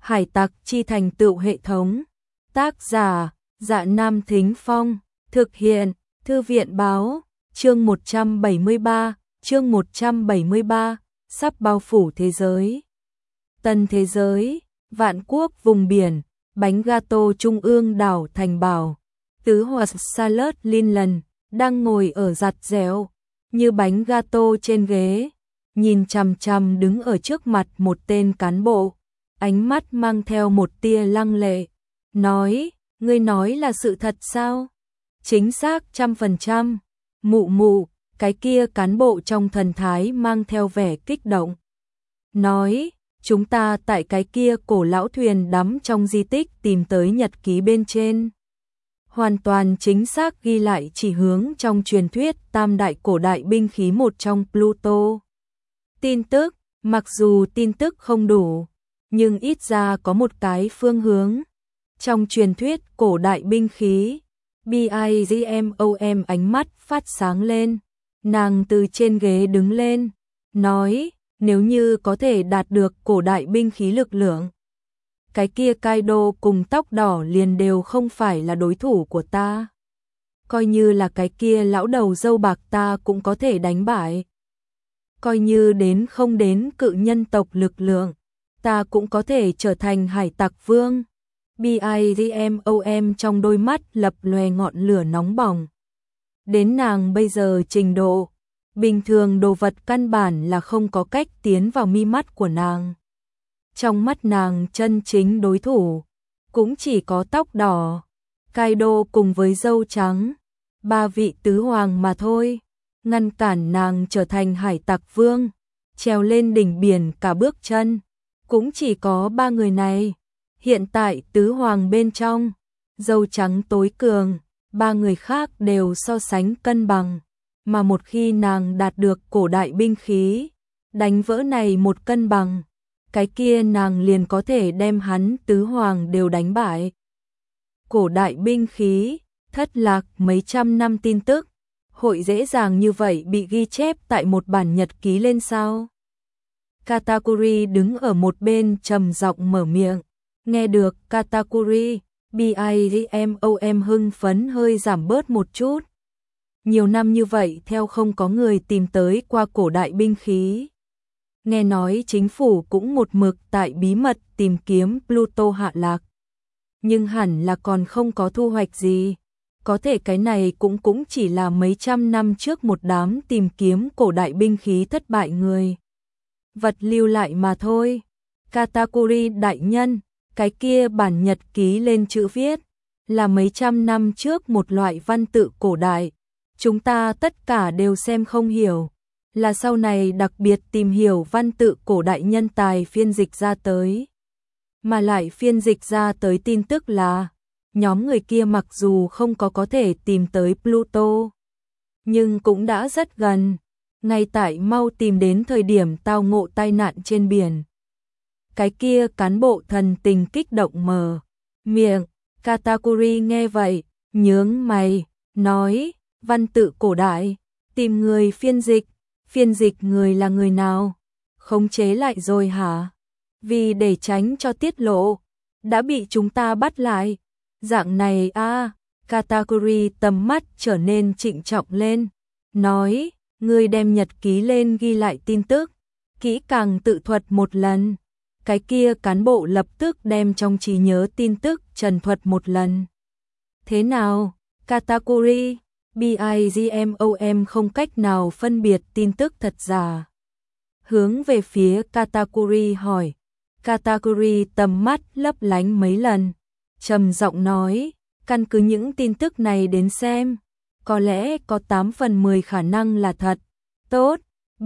Hải tặc chi thành tựu hệ thống. Tác giả: Dạ Nam Thính Phong. Thực hiện: Thư viện báo. Chương 173, sắp bao phủ thế giới. Tân thế giới, vạn quốc vùng biển, bánh gato trung ương đảo Thành Bảo. Tứ Hoạt Salad Linland đang ngồi ở giặt dẻo như bánh gato trên ghế, nhìn chằm chằm đứng ở trước mặt một tên cán bộ, ánh mắt mang theo một tia lăng lệ, nói: "Ngươi nói là sự thật sao?" "Chính xác 100%, mụ mụ." Cái kia cán bộ trong thần thái mang theo vẻ kích động, nói: "Chúng ta tại cái kia cổ lão thuyền đắm trong di tích tìm tới nhật ký bên trên. Hoàn toàn chính xác ghi lại chỉ hướng trong truyền thuyết tam đại cổ đại binh khí một trong Pluto. Tin tức, mặc dù tin tức không đủ, nhưng ít ra có một cái phương hướng. Trong truyền thuyết cổ đại binh khí." BIGMOM ánh mắt phát sáng lên, nàng từ trên ghế đứng lên, nói: "Nếu như có thể đạt được cổ đại binh khí lực lượng, cái kia Kaido cùng tóc đỏ liền đều không phải là đối thủ của ta. Coi như là cái kia lão đầu râu bạc ta cũng có thể đánh bại. Coi như đến không đến cự nhân tộc lực lượng, ta cũng có thể trở thành hải tặc vương." BIGMOM trong đôi mắt lập lòe ngọn lửa nóng bỏng. Đến nàng bây giờ trình độ, bình thường đồ vật căn bản là không có cách tiến vào mi mắt của nàng. Trong mắt nàng chân chính đối thủ cũng chỉ có tóc đỏ, Kaido cùng với râu trắng, ba vị tứ hoàng mà thôi. Ngăn cản nàng trở thành hải tặc vương, trèo lên đỉnh biển cả bước chân, cũng chỉ có ba người này. Hiện tại tứ hoàng bên trong, râu trắng tối cường, ba người khác đều so sánh cân bằng, mà một khi nàng đạt được cổ đại binh khí, đánh vỡ này một cân bằng, cái kia nàng liền có thể đem hắn tứ hoàng đều đánh bại. Cổ đại binh khí, thất lạc mấy trăm năm tin tức, hội dễ dàng như vậy bị ghi chép tại một bản nhật ký lên sao? Katakuri đứng ở một bên trầm giọng mở miệng. Nghe được Katakuri, BIGMOM hưng phấn hơi giảm bớt một chút. Nhiều năm như vậy theo không có người tìm tới qua cổ đại binh khí. Nghe nói chính phủ cũng một mực tại bí mật tìm kiếm Pluto hạ lạc. Nhưng hẳn là còn không có thu hoạch gì. Có thể cái này cũng chỉ là mấy trăm năm trước một đám tìm kiếm cổ đại binh khí thất bại người vật lưu lại mà thôi. Katakuri đại nhân, cái kia bản nhật ký lên chữ viết là mấy trăm năm trước một loại văn tự cổ đại, chúng ta tất cả đều xem không hiểu, là sau này đặc biệt tìm hiểu văn tự cổ đại nhân tài phiên dịch ra tới. Mà lại phiên dịch ra tới tin tức là nhóm người kia mặc dù không có thể tìm tới Pluto, nhưng cũng đã rất gần, ngay tại mau tìm đến thời điểm tao ngộ tai nạn trên biển. Cái kia cán bộ thần tình kích động mở miệng. Katakuri nghe vậy, nhướng mày, nói: "Văn tự cổ đại, tìm người phiên dịch người là người nào? Khống chế lại rồi hả? Vì để tránh cho tiết lộ, đã bị chúng ta bắt lại. Dạng này a." Katakuri tầm mắt trở nên trịnh trọng lên, nói: "Ngươi đem nhật ký lên ghi lại tin tức, kỹ càng tự thuật một lần." Cái kia cán bộ lập tức đem trong trí nhớ tin tức trần thuật một lần. "Thế nào, Katakuri?" BIGMOM không cách nào phân biệt tin tức thật giả, hướng về phía Katakuri hỏi. Katakuri tầm mắt lấp lánh mấy lần, trầm giọng nói: "Căn cứ những tin tức này đến xem, có lẽ có 8 phần 10 khả năng là thật." "Tốt."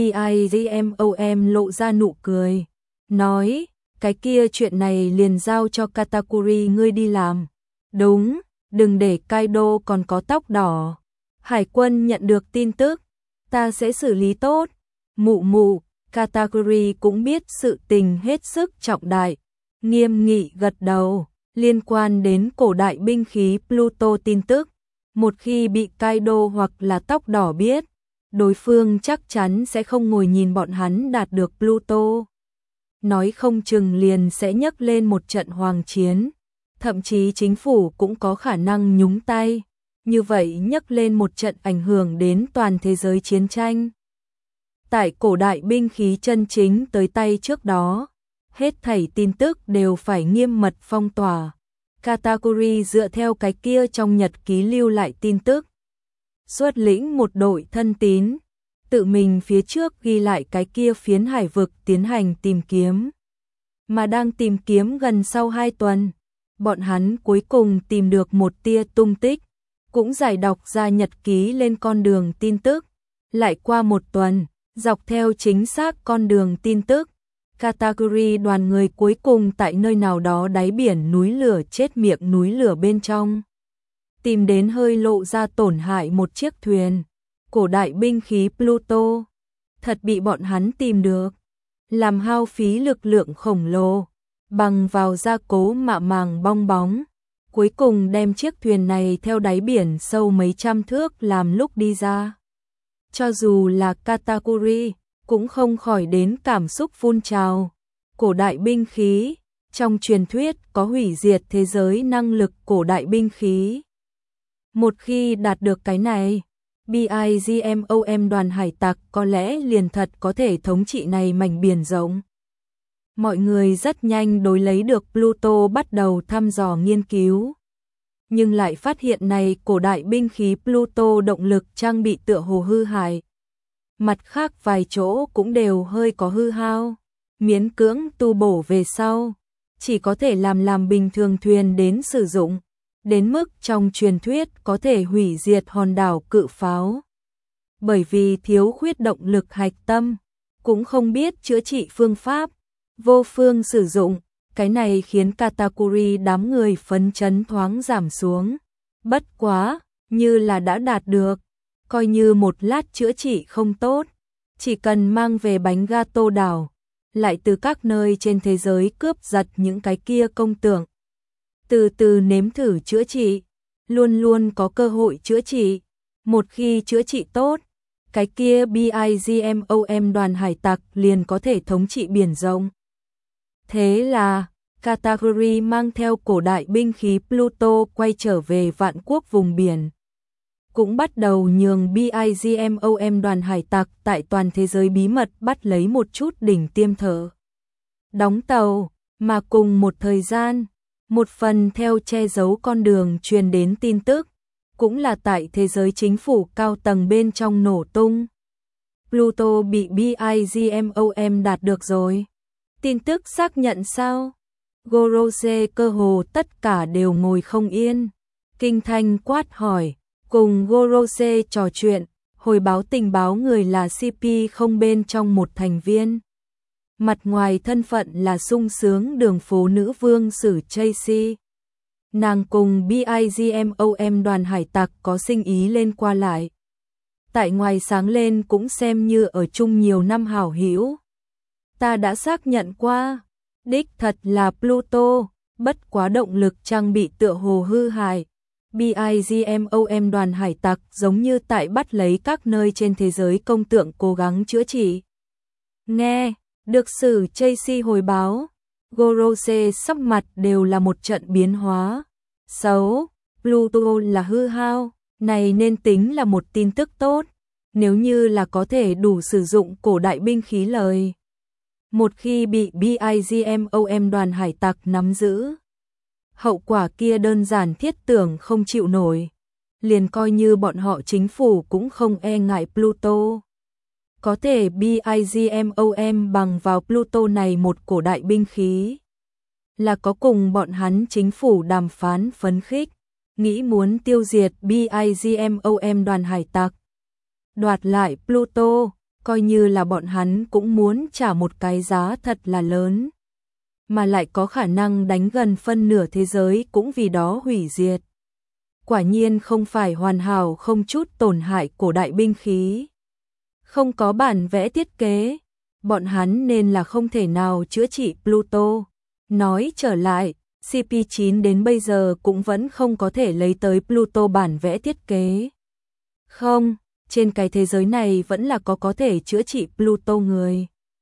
BIGMOM lộ ra nụ cười, nói: "Cái kia chuyện này liền giao cho Katakuri ngươi đi làm." "Đúng, đừng để Kaido còn có tóc đỏ. Hải quân nhận được tin tức, ta sẽ xử lý tốt." "Mụ mụ." Katakuri cũng biết sự tình hết sức trọng đại, nghiêm nghị gật đầu. Liên quan đến cổ đại binh khí Pluto tin tức, một khi bị Kaido hoặc là tóc đỏ biết, đối phương chắc chắn sẽ không ngồi nhìn bọn hắn đạt được Pluto. nói không chừng liền sẽ nhấc lên một trận hoàng chiến, thậm chí chính phủ cũng có khả năng nhúng tay, như vậy nhấc lên một trận ảnh hưởng đến toàn thế giới chiến tranh. Tại cổ đại binh khí chân chính tới tay trước đó, hết thảy tin tức đều phải nghiêm mật phong tỏa. Katakuri dựa theo cái kia trong nhật ký lưu lại tin tức, xuất lĩnh một đội thân tín, tự mình phía trước ghi lại cái kia phiến hải vực tiến hành tìm kiếm. Mà đang tìm kiếm gần sau 2 tuần, bọn hắn cuối cùng tìm được một tia tung tích, cũng giải đọc ra nhật ký lên con đường tin tức. Lại qua 1 tuần, dọc theo chính xác con đường tin tức, Katakuri đoàn người cuối cùng tại nơi nào đó đáy biển núi lửa chết miệng núi lửa bên trong, tìm đến hơi lộ ra tổn hại một chiếc thuyền, cổ đại binh khí Pluto, thật bị bọn hắn tìm được, làm hao phí lực lượng khổng lồ, bằng vào gia cố mạ màng bong bóng, cuối cùng đem chiếc thuyền này theo đáy biển sâu mấy trăm thước làm lúc đi ra. Cho dù là Katakuri, cũng không khỏi đến cảm xúc phun trào. Cổ đại binh khí, trong truyền thuyết có hủy diệt thế giới năng lực cổ đại binh khí. Một khi đạt được cái này, BIGMOM đoàn hải tặc có lẽ liền thật có thể thống trị này mảnh biển rộng. Mọi người rất nhanh đối lấy được Pluto bắt đầu thăm dò nghiên cứu. Nhưng lại phát hiện này cổ đại binh khí Pluto động lực trang bị tựa hồ hư hại. Mặt khác vài chỗ cũng đều hơi có hư hao, miễn cưỡng tu bổ về sau, chỉ có thể làm bình thường thuyền đến sử dụng, đến mức trong truyền thuyết có thể hủy diệt hòn đảo cự pháo. Bởi vì thiếu khuyết động lực hạch tâm, cũng không biết chữa trị phương pháp, vô phương sử dụng, cái này khiến Katakuri đám người phấn chấn thoáng giảm xuống. Bất quá, như là đã đạt được, coi như một lát chữa trị không tốt, chỉ cần mang về bánh gato đảo, lại từ các nơi trên thế giới cướp giật những cái kia công tượng. Từ từ nếm thử chữa trị, luôn luôn có cơ hội chữa trị. Một khi chữa trị tốt, cái kia BIGMOM đoàn hải tặc liền có thể thống trị biển rộng. Thế là, Katakuri mang theo cổ đại binh khí Pluto quay trở về vạn quốc vùng biển. Cũng bắt đầu nhường BIGMOM đoàn hải tặc tại toàn thế giới bí mật bắt lấy một chút đỉnh tiêm thở. Đóng tàu, mà cùng một thời gian, một phần theo che giấu con đường truyền đến tin tức, cũng là tại thế giới chính phủ cao tầng bên trong nổ tung. Pluto bị BIGMOM đạt được rồi. Tin tức xác nhận sao? Gorose cơ hồ tất cả đều ngồi không yên. Kinh Thanh quát hỏi, cùng Gorose trò chuyện, hồi báo tình báo người là CP không bên trong một thành viên. Mặt ngoài thân phận là sung sướng đường phố nữ vương Sử Tracy. Nàng cùng BIGMOM đoàn hải tặc có sinh ý lên qua lại. Tại ngoài sáng lên cũng xem như ở chung nhiều năm hảo hữu. Ta đã xác nhận qua, đích thật là Pluto, bất quá động lực trang bị tựa hồ hư hại. BIGMOM đoàn hải tặc giống như tại bắt lấy các nơi trên thế giới công tượng cố gắng chữa trị. Nghe, được Sử Tracy hồi báo, Gorose sắc mặt đều là một trận biến hóa. Xấu, Pluto là hư hao, này nên tính là một tin tức tốt, nếu như là có thể đủ sử dụng cổ đại binh khí lời. Một khi bị BIGMOM đoàn hải tặc nắm giữ, hậu quả kia đơn giản thiết tưởng không chịu nổi, liền coi như bọn họ chính phủ cũng không e ngại Pluto. Có thể BIGMOM bằng vào Pluto này một cổ đại binh khí, là có cùng bọn hắn chính phủ đàm phán phấn khích, nghĩ muốn tiêu diệt BIGMOM đoàn hải tặc, đoạt lại Pluto, coi như là bọn hắn cũng muốn trả một cái giá thật là lớn, mà lại có khả năng đánh gần phân nửa thế giới cũng vì đó hủy diệt. Quả nhiên không phải hoàn hảo không chút tổn hại cổ đại binh khí. Không có bản vẽ thiết kế, bọn hắn nên là không thể nào chữa trị Pluto. Nói trở lại, CP9 đến bây giờ cũng vẫn không có thể lấy tới Pluto bản vẽ thiết kế. Không, trên cái thế giới này vẫn là có thể chữa trị Pluto người.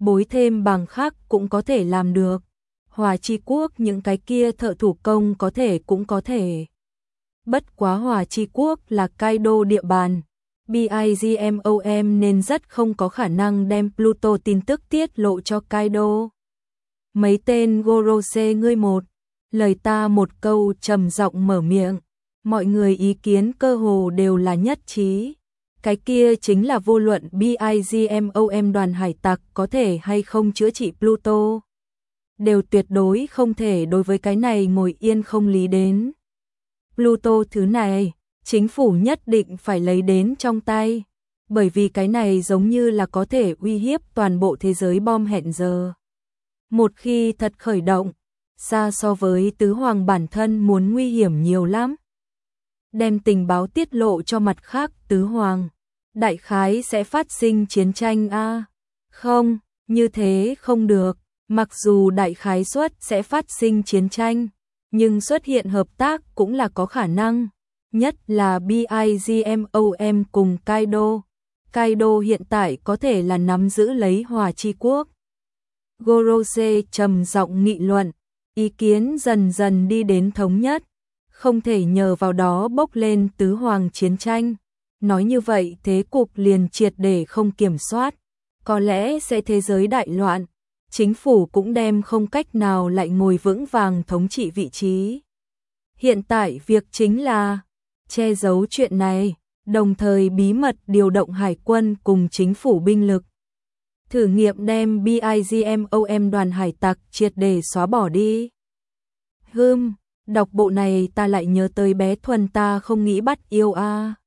bối thêm bằng khác cũng có thể làm được. Hỏa Chi Quốc những cái kia thợ thủ công có thể cũng có thể. Bất quá Hỏa Chi Quốc là Kaido địa bàn, BIGMOM nên rất không có khả năng đem Pluto tin tức tiết lộ cho Kaido. Mấy tên Gorose ngươi một, lời ta một câu trầm giọng mở miệng, mọi người ý kiến cơ hồ đều là nhất trí. Cái kia chính là vô luận BIGMOM đoàn hải tặc có thể hay không chữa trị Pluto, đều tuyệt đối không thể đối với cái này ngồi yên không lý đến. Pluto thứ này, chính phủ nhất định phải lấy đến trong tay, bởi vì cái này giống như là có thể uy hiếp toàn bộ thế giới bom hẹn giờ. Một khi thật khởi động, xa so với tứ hoàng bản thân muốn nguy hiểm nhiều lắm. Đem tình báo tiết lộ cho mặt khác tứ hoàng, đại khái sẽ phát sinh chiến tranh a. Không, như thế không được, mặc dù đại khái suất sẽ phát sinh chiến tranh, nhưng xuất hiện hợp tác cũng là có khả năng, nhất là BIGMOM cùng Kaido. Kaido hiện tại có thể là nắm giữ lấy Hỏa Chi Quốc. Gorose trầm giọng nghị luận, ý kiến dần dần đi đến thống nhất, không thể nhờ vào đó bốc lên tứ hoàng chiến tranh. Nói như vậy thế cục liền triệt để không kiểm soát, có lẽ sẽ thế giới đại loạn, chính phủ cũng đem không cách nào lại ngồi vững vàng thống trị vị trí. Hiện tại việc chính là che giấu chuyện này, đồng thời bí mật điều động hải quân cùng chính phủ binh lực. Thử nghiệm đem BIGMOM đoàn hải tặc triệt để xóa bỏ đi. Đọc bộ này ta lại nhớ tới bé Thuần ta không nghĩ bắt yêu a.